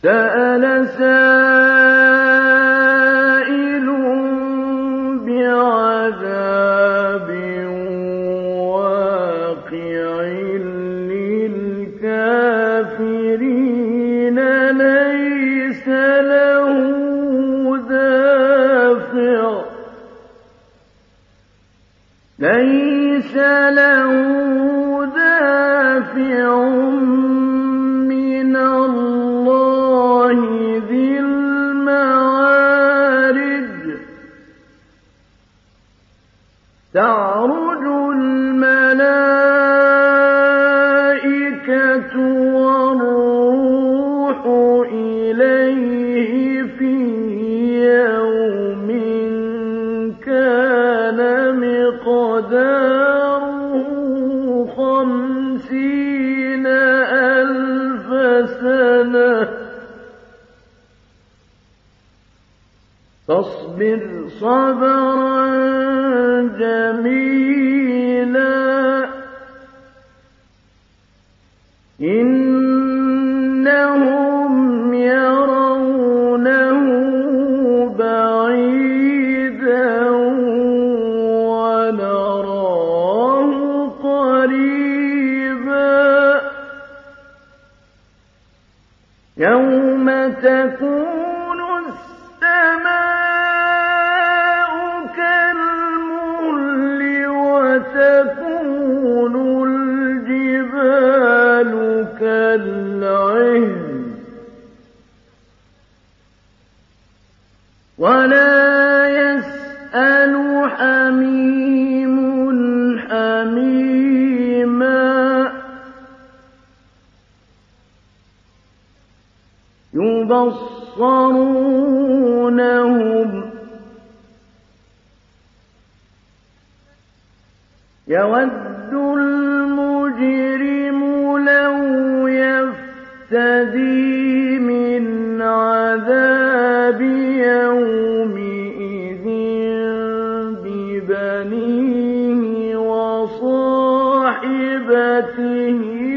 سأل سائل بعذاب واقع للكافرين ليس له دافع من الله ذي المعارج تعرج الملائكة والروح إليه في يوم كان مقداره 50,000 سنة فاصبر صبرا جميلا إنهم يرونه بعيدا ونراه قريبا يوم تكون السماء كالمهل وتكون الجبال كالعهن ولا يسأل حميم حميما يبصرونهم يود المجرم لو يفتدي من عذاب يومئذ ببنيه وصاحبته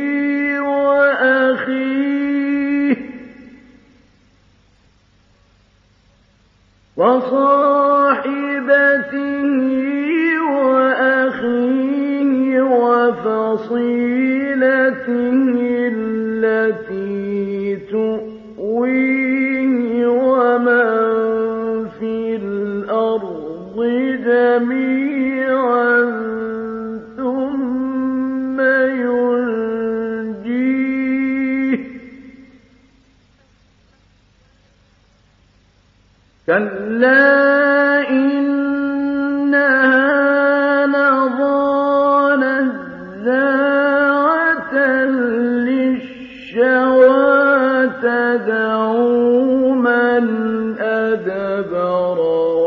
وأخيه وفصيلته التي تؤويه ومن في الأرض جميعا ثم ينجيه كلا إنها لظى نزاعة للشوى تدعو من أدبر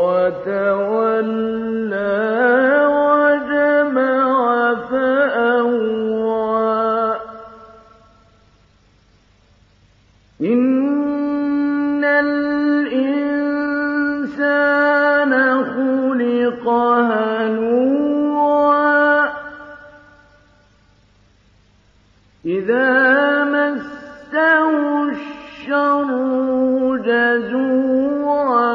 وتولى وجمع فأوعى إن الإنسان خلق هلوعا إذا مسه الشر جزوعا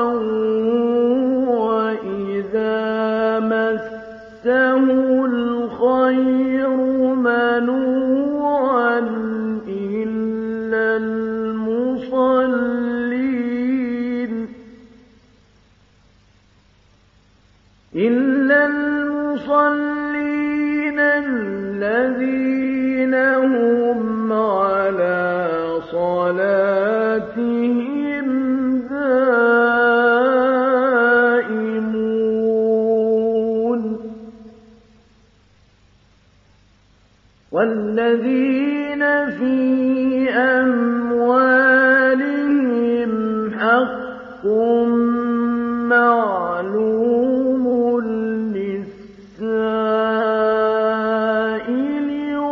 وإذا مسه الخير منوعا إلا المصلين الذين هم على صلاتهم دائمون والذين في أموالهم حق معلوم للسائل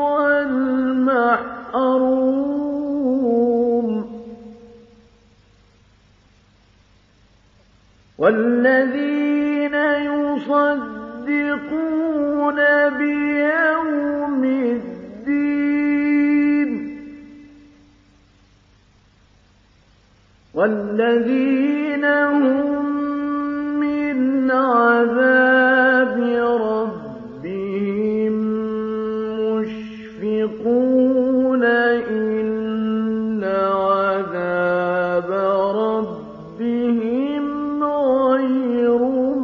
والمحروم والذين يصدقون بيوم الدين والذين هم من عذاب ربهم مشفقون إن عذاب ربهم غير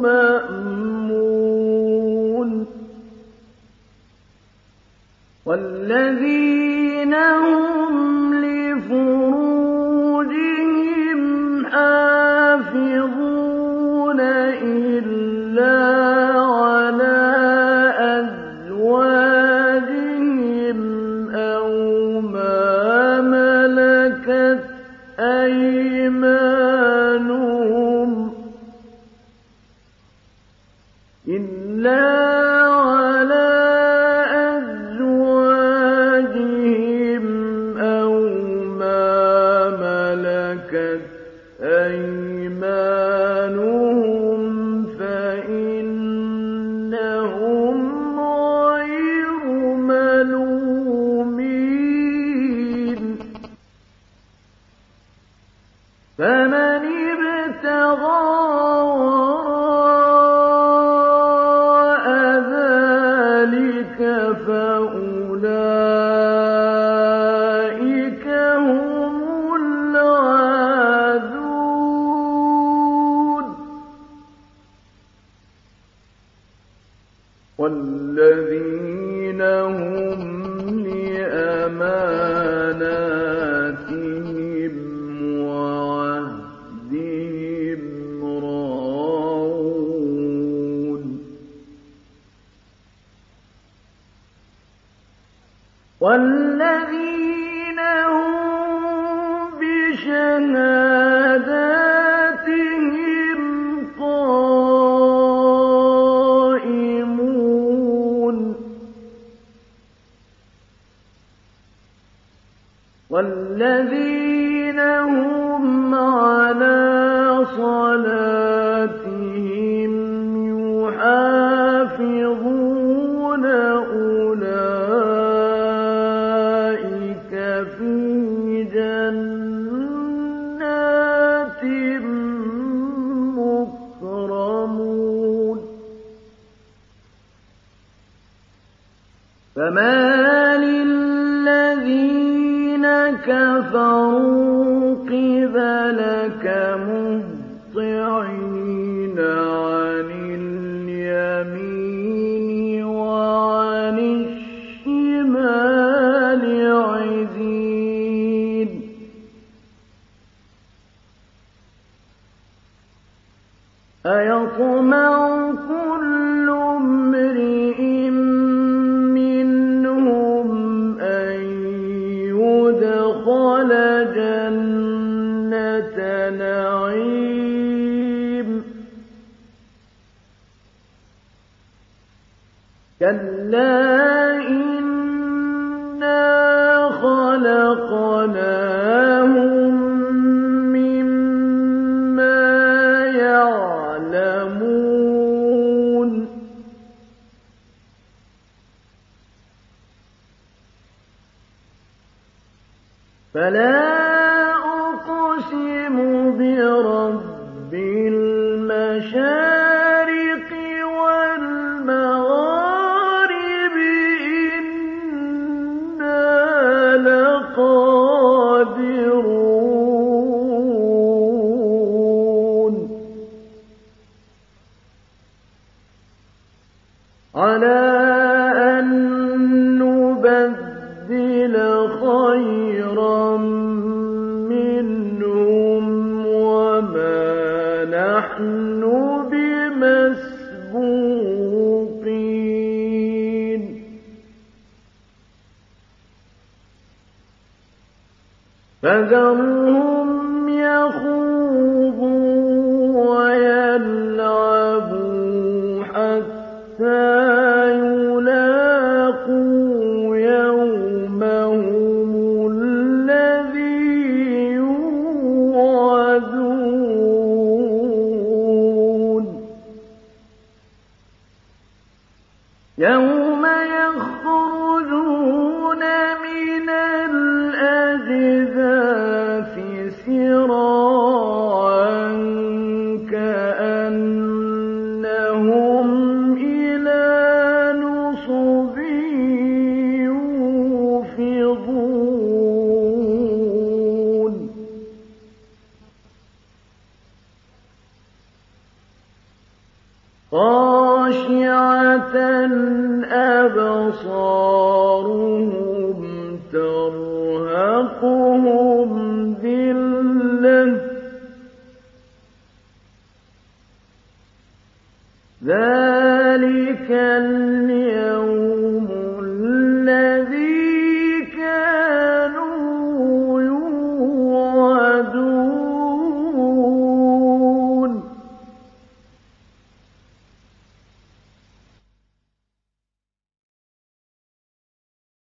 مأمون والذين هم لفروجهم حافظون إلا على أزواجهم أو ما ملكت أيمانهم فإنهم غير ملومين فمن ابتغى وراء ذلك فأولئك هم العادون والذين هم لأماناتهم وعهدهم راعون والذين هم بشهاداتهم قائمون والذين هم على صلاتهم يحافظون أولئك في جنات مكرمون فما للذين كفروا قبلك مهطعين عن اليمين وعن الشمال عزين أيطمع كل امرئ منهم أن يدخل جنة نعيم كلا إنا خلقناهم مما يعلمون فلا أقسم برب المشارق والمغارب إنا لقادرون على أن نبدل خيرا منهم وما نحن بمسبوقين فذرهم يخوضوا ويلعبوا حتى يلاقوا يومهم الذي يوعدون يوم يخرجون من الأجداث سراعا تَرْهَقُهُمْ ذِلَّةٌ ۚ